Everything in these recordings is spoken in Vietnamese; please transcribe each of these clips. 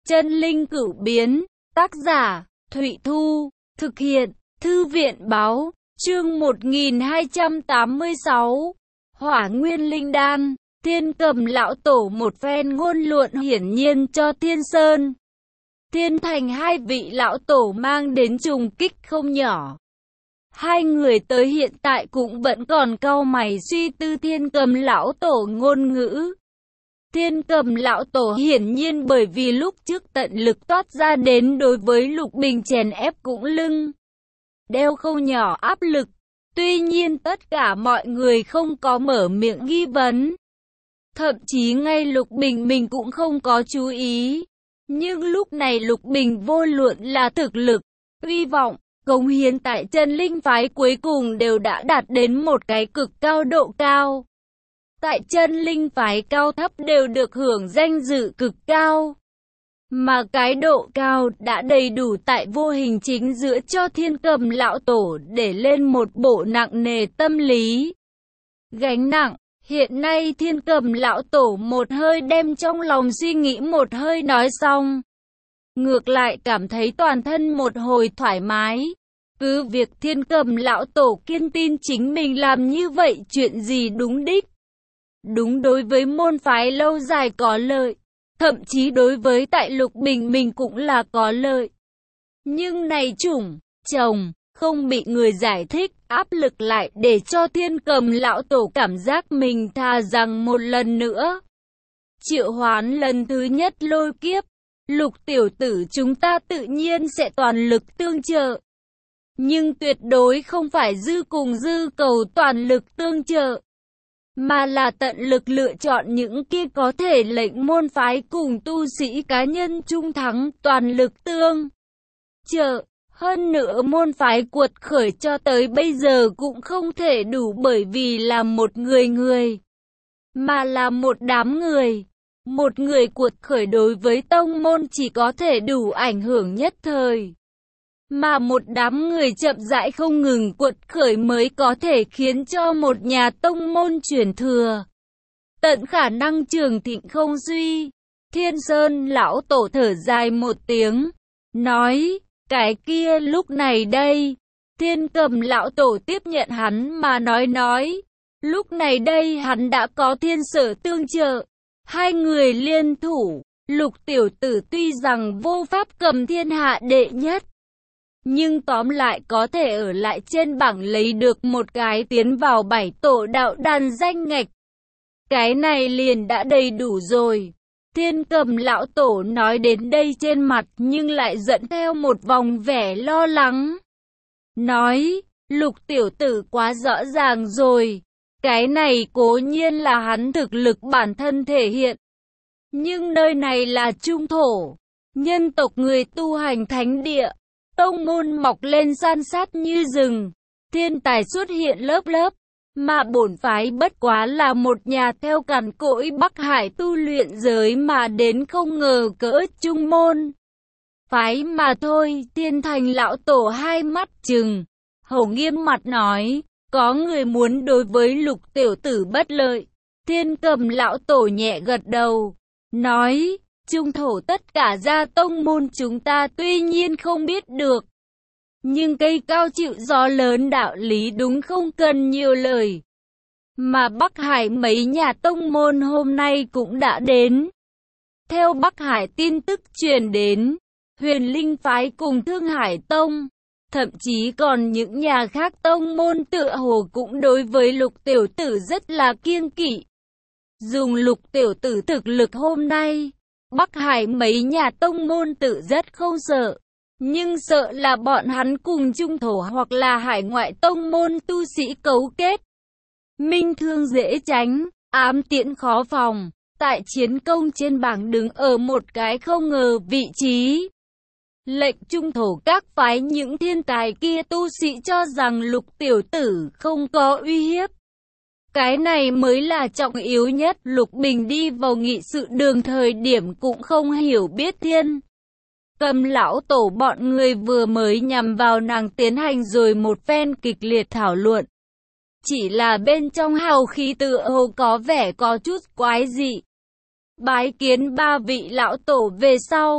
Chân linh cửu biến, tác giả, Thụy Thu, thực hiện, Thư viện báo, chương 1286, Hỏa Nguyên Linh Đan, Thiên Cầm lão tổ một phen ngôn luận hiển nhiên cho Thiên Sơn, Thiên Thành hai vị lão tổ mang đến trùng kích không nhỏ. Hai người tới hiện tại cũng vẫn còn cau mày suy tư Thiên Cầm lão tổ ngôn ngữ. Thiên Cầm lão tổ hiển nhiên bởi vì lúc trước tận lực toát ra đến đối với Lục Bình chèn ép cũng lưng đeo không nhỏ áp lực. Tuy nhiên tất cả mọi người không có mở miệng nghi vấn. Thậm chí ngay Lục Bình mình cũng không có chú ý. Nhưng lúc này Lục Bình vô luận là thực lực, uy vọng, cống hiến tại chân linh phái cuối cùng đều đã đạt đến một cái cực cao độ cao. Tại chân linh phái cao thấp đều được hưởng danh dự cực cao. Mà cái độ cao đã đầy đủ tại vô hình chính giữa cho Thiên Cầm lão tổ để lên một bộ nặng nề tâm lý gánh nặng. Hiện nay Thiên Cầm lão tổ một hơi đem trong lòng suy nghĩ một hơi nói xong. Ngược lại cảm thấy toàn thân một hồi thoải mái. Cứ việc Thiên Cầm lão tổ kiên tin chính mình làm như vậy chuyện gì đúng đích. Đúng đối với môn phái lâu dài có lợi. Thậm chí đối với tại Lục Bình mình cũng là có lợi. Nhưng này chồng, không bị người giải thích, áp lực lại để cho Thiên Cầm lão tổ cảm giác mình thà rằng một lần nữa. Triệu hoán lần thứ nhất lôi kiếp, Lục tiểu tử chúng ta tự nhiên sẽ toàn lực tương trợ. Nhưng tuyệt đối không phải dư cùng dư cầu toàn lực tương trợ. Mà là tận lực lựa chọn những kia có thể lệnh môn phái cùng tu sĩ cá nhân trung thắng toàn lực tương trợ. Hơn nữa môn phái cuột khởi cho tới bây giờ cũng không thể đủ bởi vì là một người, mà là một đám người. Một người cuột khởi đối với tông môn chỉ có thể đủ ảnh hưởng nhất thời. Mà một đám người chậm rãi không ngừng cuột khởi mới có thể khiến cho một nhà tông môn truyền thừa. Tận khả năng trường thịnh không suy. Thiên Sơn lão tổ thở dài một tiếng, nói, cái kia lúc này đây. Thiên Cầm lão tổ tiếp nhận hắn mà nói, lúc này đây hắn đã có thiên sở tương trợ. Hai người liên thủ, Lục tiểu tử tuy rằng vô pháp cầm thiên hạ đệ nhất. Nhưng tóm lại có thể ở lại trên bảng lấy được một cái tiến vào 7 tổ đạo đàn danh ngạch. Cái này liền đã đầy đủ rồi. Thiên Cầm lão tổ nói đến đây trên mặt nhưng lại dẫn theo một vòng vẻ lo lắng. Nói, Lục tiểu tử quá rõ ràng rồi. Cái này cố nhiên là hắn thực lực bản thân thể hiện. Nhưng nơi này là trung thổ, nhân tộc người tu hành thánh địa. Tông môn mọc lên san sát như rừng, thiên tài xuất hiện lớp lớp, mà bổn phái bất quá là một nhà theo cằn cỗi Bắc Hải tu luyện giới mà đến không ngờ cỡ trung môn phái mà thôi. Thiên Thành lão tổ hai mắt trừng, hầu nghiêm mặt nói, có người muốn đối với Lục tiểu tử bất lợi. Thiên Cầm lão tổ nhẹ gật đầu, nói, trung thổ tất cả gia tông môn chúng ta tuy nhiên không biết được. Nhưng cây cao chịu gió lớn đạo lý đúng không cần nhiều lời. Mà Bắc Hải mấy nhà tông môn hôm nay cũng đã đến. Theo Bắc Hải tin tức truyền đến, Huyền Linh phái cùng Thương Hải Tông, thậm chí còn những nhà khác tông môn tựa hồ cũng đối với Lục tiểu tử rất là kiêng kỵ. Dùng Lục tiểu tử thực lực hôm nay, Bắc Hải mấy nhà tông môn tự rất không sợ, nhưng sợ là bọn hắn cùng trung thổ hoặc là hải ngoại tông môn tu sĩ cấu kết. Minh thương dễ tránh, ám tiễn khó phòng, tại chiến công trên bảng đứng ở một cái không ngờ vị trí. Lệnh trung thổ các phái những thiên tài kia tu sĩ cho rằng Lục tiểu tử không có uy hiếp. Cái này mới là trọng yếu nhất. Lục Bình đi vào nghị sự đường thời điểm cũng không hiểu biết Thiên Cầm lão tổ bọn người vừa mới nhằm vào nàng tiến hành rồi một phen kịch liệt thảo luận. Chỉ là bên trong hào khí tựa hồ có vẻ có chút quái dị. Bái kiến ba vị lão tổ về sau,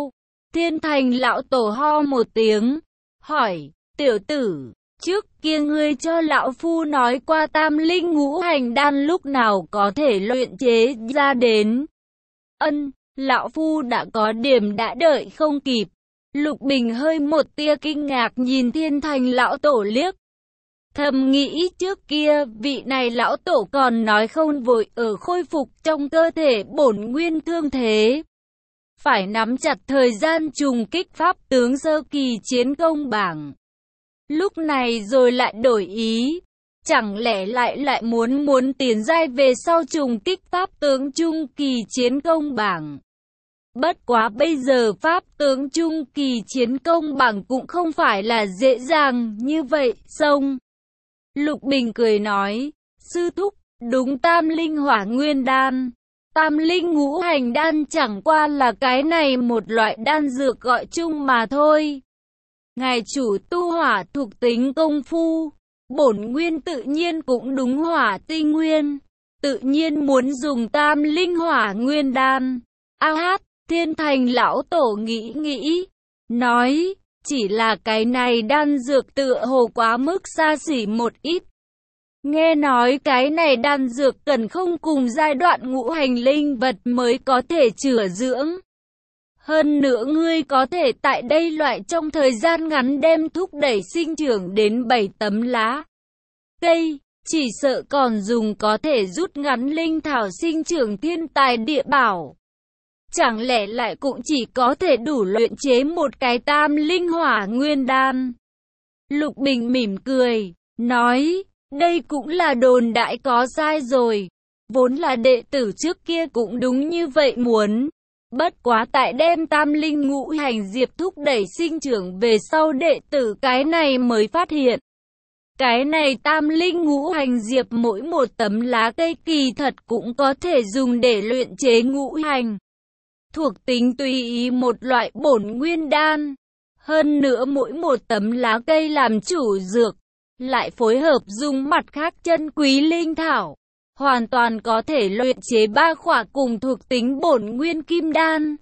Thiên Thành lão tổ ho một tiếng, hỏi, tiểu tử, trước kia ngươi cho lão phu nói qua tam linh ngũ hành đan lúc nào có thể luyện chế ra đến. Ân, lão phu đã có điểm đã đợi không kịp. Lục Bình hơi một tia kinh ngạc nhìn Thiên Thành lão tổ liếc. Thầm nghĩ trước kia vị này lão tổ còn nói không vội ở khôi phục trong cơ thể bổn nguyên thương thế. Phải nắm chặt thời gian trùng kích pháp tướng sơ kỳ chiến công bảng. Lúc này rồi lại đổi ý. Chẳng lẽ lại muốn tiến giai về sau trùng kích pháp tướng trung kỳ chiến công bảng. Bất quá bây giờ pháp tướng trung kỳ chiến công bảng cũng không phải là dễ dàng như vậy, xong. Lục Bình cười nói, sư thúc, đúng tam linh hỏa nguyên đan. Tam linh ngũ hành đan chẳng qua là cái này một loại đan dược gọi chung mà thôi. Ngài chủ tu hỏa thuộc tính công phu, bổn nguyên tự nhiên cũng đúng hỏa tinh nguyên, tự nhiên muốn dùng tam linh hỏa nguyên đan. A hát, Thiên Thành lão tổ nghĩ, nói, chỉ là cái này đan dược tựa hồ quá mức xa xỉ một ít. Nghe nói cái này đan dược cần không cùng giai đoạn ngũ hành linh vật mới có thể chữa dưỡng. Hơn nữa ngươi có thể tại đây loại trong thời gian ngắn đem thúc đẩy sinh trưởng đến 7 tấm lá cây, chỉ sợ còn dùng có thể rút ngắn linh thảo sinh trưởng thiên tài địa bảo. Chẳng lẽ lại cũng chỉ có thể đủ luyện chế một cái tam linh hỏa nguyên đan? Lục Bình mỉm cười, nói, đây cũng là đồn đại có sai rồi. Vốn là đệ tử trước kia cũng đúng như vậy muốn. Bất quá tại đem tam linh ngũ hành diệp thúc đẩy sinh trưởng về sau đệ tử cái này mới phát hiện. Cái này tam linh ngũ hành diệp mỗi một tấm lá cây kỳ thật cũng có thể dùng để luyện chế ngũ hành. Thuộc tính tùy ý một loại bổn nguyên đan. Hơn nữa mỗi một tấm lá cây làm chủ dược, lại phối hợp dùng mặt khác chân quý linh thảo. Hoàn toàn có thể luyện chế 3 khỏa cùng thuộc tính bổn nguyên kim đan.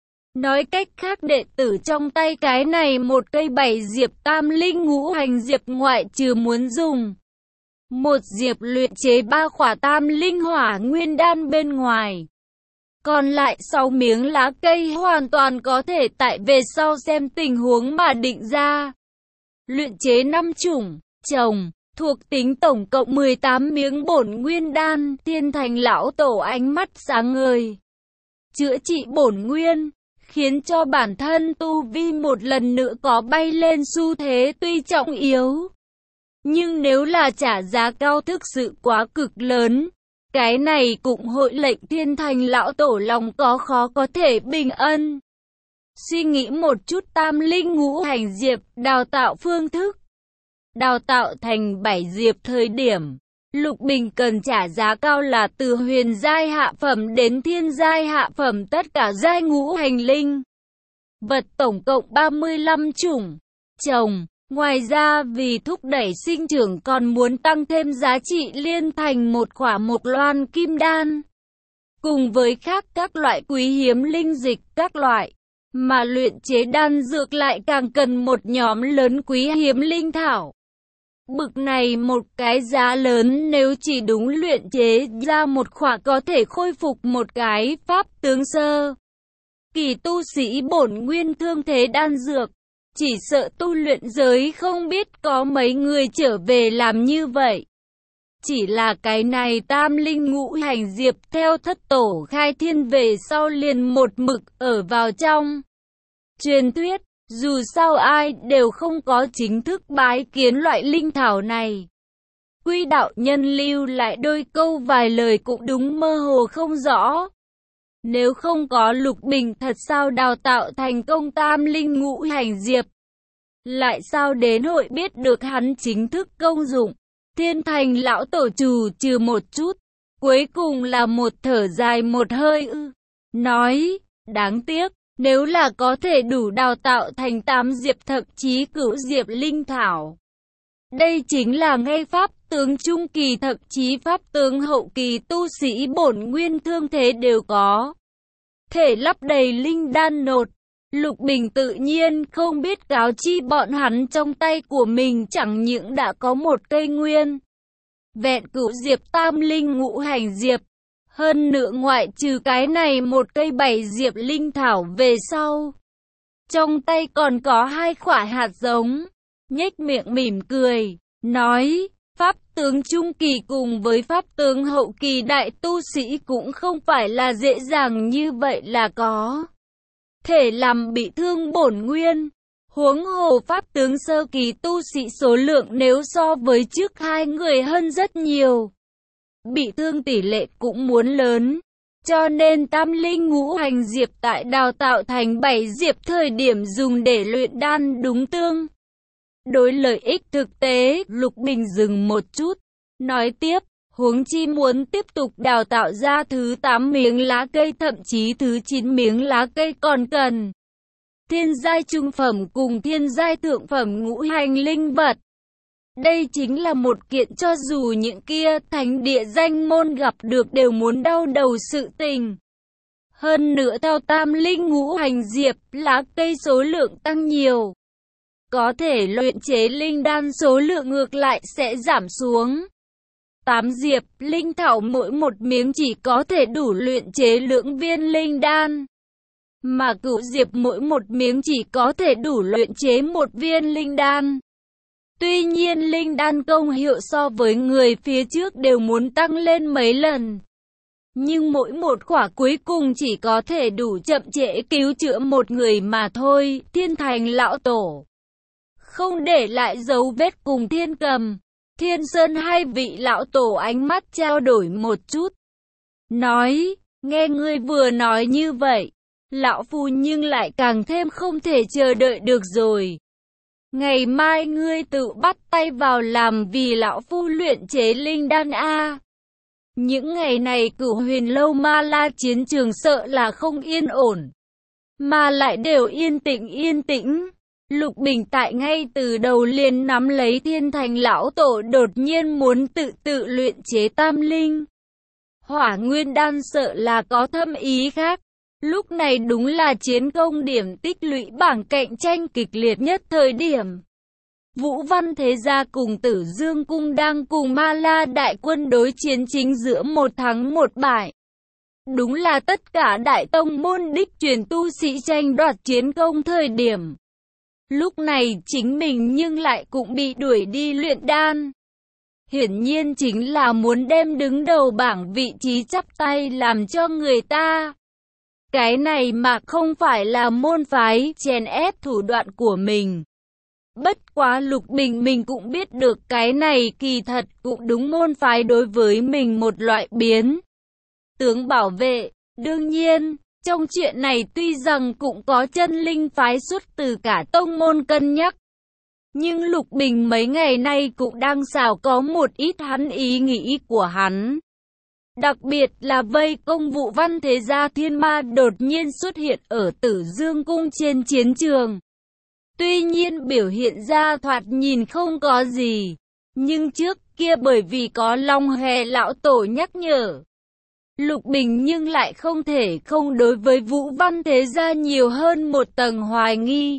Nói cách khác đệ tử trong tay cái này một cây 7 diệp tam linh ngũ hành diệp ngoại trừ muốn dùng một diệp luyện chế 3 khỏa tam linh hỏa nguyên đan bên ngoài. Còn lại 6 miếng lá cây hoàn toàn có thể tại về sau xem tình huống mà định ra. Luyện chế 5 chủng, trồng, thuộc tính tổng cộng 18 miếng bổn nguyên đan. Thiên Thành lão tổ ánh mắt sáng ngời. Chữa trị bổn nguyên, khiến cho bản thân tu vi một lần nữa có bay lên xu thế tuy trọng yếu. Nhưng nếu là trả giá cao thực sự quá cực lớn, cái này cũng hội lệnh Thiên Thành lão tổ lòng khó có thể bình ân. Suy nghĩ một chút tam linh ngũ hành diệp đào tạo phương thức. Đào tạo thành 7 diệp thời điểm, Lục Bình cần trả giá cao là từ huyền giai hạ phẩm đến thiên giai hạ phẩm tất cả giai ngũ hành linh. Vật tổng cộng 35 chủng, trồng. Ngoài ra vì thúc đẩy sinh trưởng còn muốn tăng thêm giá trị liên thành một khỏa mộc loan kim đan. Cùng với khác các loại quý hiếm linh dịch các loại. Mà luyện chế đan dược lại càng cần một nhóm lớn quý hiếm linh thảo. Bực này một cái giá lớn nếu chỉ đúng luyện chế ra một khỏa có thể khôi phục một cái pháp tướng sơ kỳ tu sĩ bổn nguyên thương thế đan dược. Chỉ sợ tu luyện giới không biết có mấy người trở về làm như vậy. Chỉ là cái này tam linh ngũ hành diệp theo thất tổ khai thiên về sau liền một mực ở vào trong truyền thuyết. Dù sao ai đều không có chính thức bái kiến loại linh thảo này. Quy đạo nhân lưu lại đôi câu vài lời cũng đúng mơ hồ không rõ. Nếu không có Lục Bình thật sao đào tạo thành công tam linh ngũ hành diệp. Lại sao đến hội biết được hắn chính thức công dụng. Thiên Thành lão tổ trừ một chút. Cuối cùng là một thở dài một hơi nói, đáng tiếc. Nếu là có thể đủ đào tạo thành 8 diệp thậm chí cửu diệp linh thảo. Đây chính là ngay pháp tướng trung kỳ thậm chí pháp tướng hậu kỳ tu sĩ bổn nguyên thương thế đều có. Thể lắp đầy linh đan nột. Lục Bình tự nhiên không biết cáo chi bọn hắn trong tay của mình chẳng những đã có một cây nguyên vẹn cửu diệp tam linh ngũ hành diệp. Hơn nữa ngoại trừ cái này một cây 7 diệp linh thảo về sau, trong tay còn có 2 quả hạt giống. Nhếch miệng mỉm cười, nói, pháp tướng trung kỳ cùng với pháp tướng hậu kỳ đại tu sĩ cũng không phải là dễ dàng như vậy là có thể làm bị thương bổn nguyên. Huống hồ pháp tướng sơ kỳ tu sĩ số lượng nếu so với trước 2 người hơn rất nhiều, bị thương tỷ lệ cũng muốn lớn. Cho nên tam linh ngũ hành diệp tại đào tạo thành 7 diệp thời điểm dùng để luyện đan đúng tương đối lợi ích thực tế. Lục Bình dừng một chút, nói tiếp, huống chi muốn tiếp tục đào tạo ra thứ 8 miếng lá cây, thậm chí thứ 9 miếng lá cây còn cần thiên giai trung phẩm cùng thiên giai thượng phẩm ngũ hành linh vật. Đây chính là một kiện cho dù những kia thánh địa danh môn gặp được đều muốn đau đầu sự tình. Hơn nữa theo tam linh ngũ hành diệp, lá cây số lượng tăng nhiều, có thể luyện chế linh đan số lượng ngược lại sẽ giảm xuống. 8 diệp linh thảo mỗi một miếng chỉ có thể đủ luyện chế lưỡng viên linh đan, mà cửu diệp mỗi một miếng chỉ có thể đủ luyện chế 1 viên linh đan. Tuy nhiên linh đan công hiệu so với người phía trước đều muốn tăng lên mấy lần, nhưng mỗi một quả cuối cùng chỉ có thể đủ chậm trễ cứu chữa một người mà thôi. Thiên Thành lão tổ không để lại dấu vết cùng Thiên Cầm, Thiên Sơn hai vị lão tổ ánh mắt trao đổi một chút, nói, nghe ngươi vừa nói như vậy, lão phu nhưng lại càng thêm không thể chờ đợi được rồi. Ngày mai ngươi tự bắt tay vào làm vì lão phu luyện chế linh đan a. Những ngày này Cửu Huyền Lâu Ma La chiến trường sợ là không yên ổn, mà lại đều yên tĩnh. Lục Bình tại ngay từ đầu liền nắm lấy Thiên Thành lão tổ đột nhiên muốn tự luyện chế tam linh hỏa nguyên đan, sợ là có thâm ý khác. Lúc này đúng là chiến công điểm tích lũy bảng cạnh tranh kịch liệt nhất thời điểm. Vũ Văn Thế Gia cùng Tử Dương Cung đang cùng Ma La đại quân đối chiến chính giữa 1 thắng 1 bại. Đúng là tất cả đại tông môn đích truyền tu sĩ tranh đoạt chiến công thời điểm. Lúc này chính mình nhưng lại cũng bị đuổi đi luyện đan. Hiển nhiên chính là muốn đem đứng đầu bảng vị trí chắp tay làm cho người ta. Cái này mà không phải là môn phái chèn ép thủ đoạn của mình. Bất quá Lục Bình mình cũng biết được cái này kỳ thật cũng đúng môn phái đối với mình một loại biến tướng bảo vệ. Đương nhiên, trong chuyện này tuy rằng cũng có chân linh phái xuất từ cả tông môn cân nhắc, nhưng Lục Bình mấy ngày nay cũng đang xào có một ít hắn ý nghĩ của hắn. Đặc biệt là vây công Vũ Văn Thế Gia thiên ma đột nhiên xuất hiện ở Tử Dương Cung trên chiến trường. Tuy nhiên biểu hiện ra thoạt nhìn không có gì, nhưng trước kia bởi vì có Long Hề lão tổ nhắc nhở, Lục Bình nhưng lại không thể không đối với Vũ Văn Thế Gia nhiều hơn một tầng hoài nghi.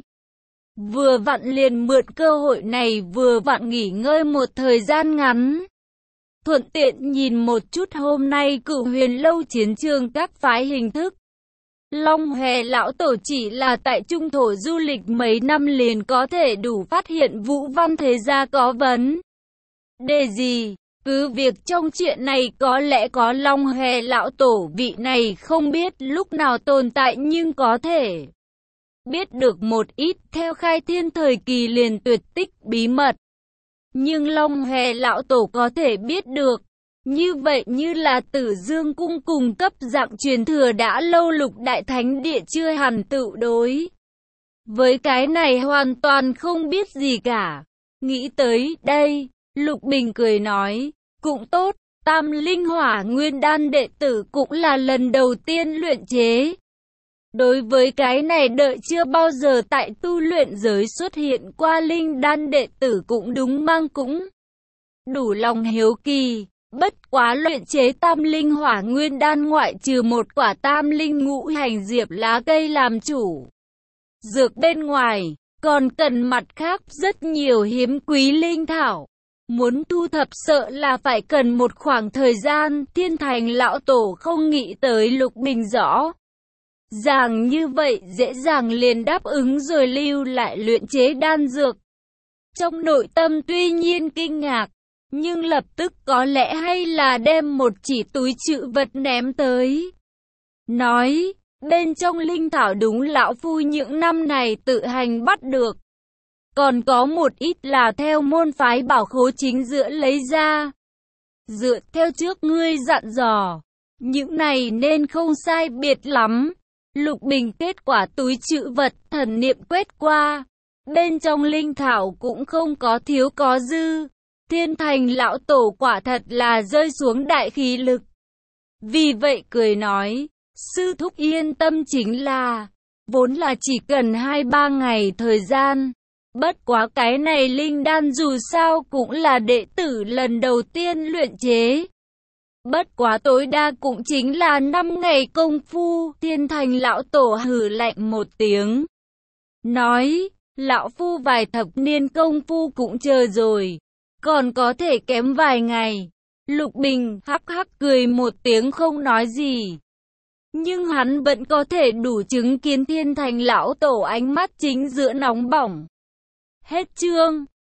Vừa vặn liền mượn cơ hội này vừa vặn nghỉ ngơi một thời gian ngắn. Thuận tiện nhìn một chút hôm nay Cửu Huyền Lâu chiến trường các phái hình thức. Long Hề lão tổ chỉ là tại trung thổ du lịch mấy năm liền có thể đủ phát hiện Vũ Văn Thế Gia có vấn đề gì. Cứ việc trong chuyện này có lẽ có Long Hề lão tổ vị này không biết lúc nào tồn tại, nhưng có thể biết được một ít theo khai thiên thời kỳ liền tuyệt tích bí mật. Nhưng Long Hề lão tổ có thể biết được. Như vậy như là Tử Dương Cung cùng cấp dạng truyền thừa đã lâu Lục Đại Thánh Địa chưa hẳn tự đối với cái này hoàn toàn không biết gì cả. Nghĩ tới đây, Lục Bình cười nói, cũng tốt, Tam Linh Hỏa Nguyên Đan đệ tử cũng là lần đầu tiên luyện chế. Đối với cái này đợi chưa bao giờ tại tu luyện giới xuất hiện qua linh đan đệ tử cũng đúng mang cũng đủ lòng hiếu kỳ. Bất quá luyện chế Tam Linh Hỏa Nguyên Đan ngoại trừ một quả Tam Linh Ngũ Hành Diệp lá cây làm chủ, dược bên ngoài, còn cần mặt khác rất nhiều hiếm quý linh thảo. Muốn thu thập sợ là phải cần một khoảng thời gian, Thiên Thành lão tổ không nghĩ tới Lục Bình rõ ràng như vậy dễ dàng liền đáp ứng rồi lưu lại luyện chế đan dược. Trong nội tâm tuy nhiên kinh ngạc, nhưng lập tức có lẽ hay là đem một chỉ túi trữ vật ném tới. Nói, bên trong linh thảo đúng lão phu những năm này tự hành bắt được. Còn có một ít là theo môn phái bảo khố chính giữa lấy ra. Dựa theo trước ngươi dặn dò, những này nên không sai biệt lắm. Lục Bình kết quả túi trữ vật thần niệm quét qua. Bên trong linh thảo cũng không có thiếu có dư. Thiên Thành lão tổ quả thật là rơi xuống đại khí lực. Vì vậy cười nói, sư thúc yên tâm chính là, vốn là chỉ cần 2-3 ngày thời gian. Bất quá cái này linh đan dù sao cũng là đệ tử lần đầu tiên luyện chế. Bất quá tối đa cũng chính là 5 ngày công phu. Thiên Thành lão tổ hừ lạnh một tiếng. Nói, lão phu vài thập niên công phu cũng chờ rồi. Còn có thể kém vài ngày. Lục Bình hắc hắc cười một tiếng không nói gì. Nhưng hắn vẫn có thể đủ chứng kiến Thiên Thành lão tổ ánh mắt chính giữa nóng bỏng. Hết chương.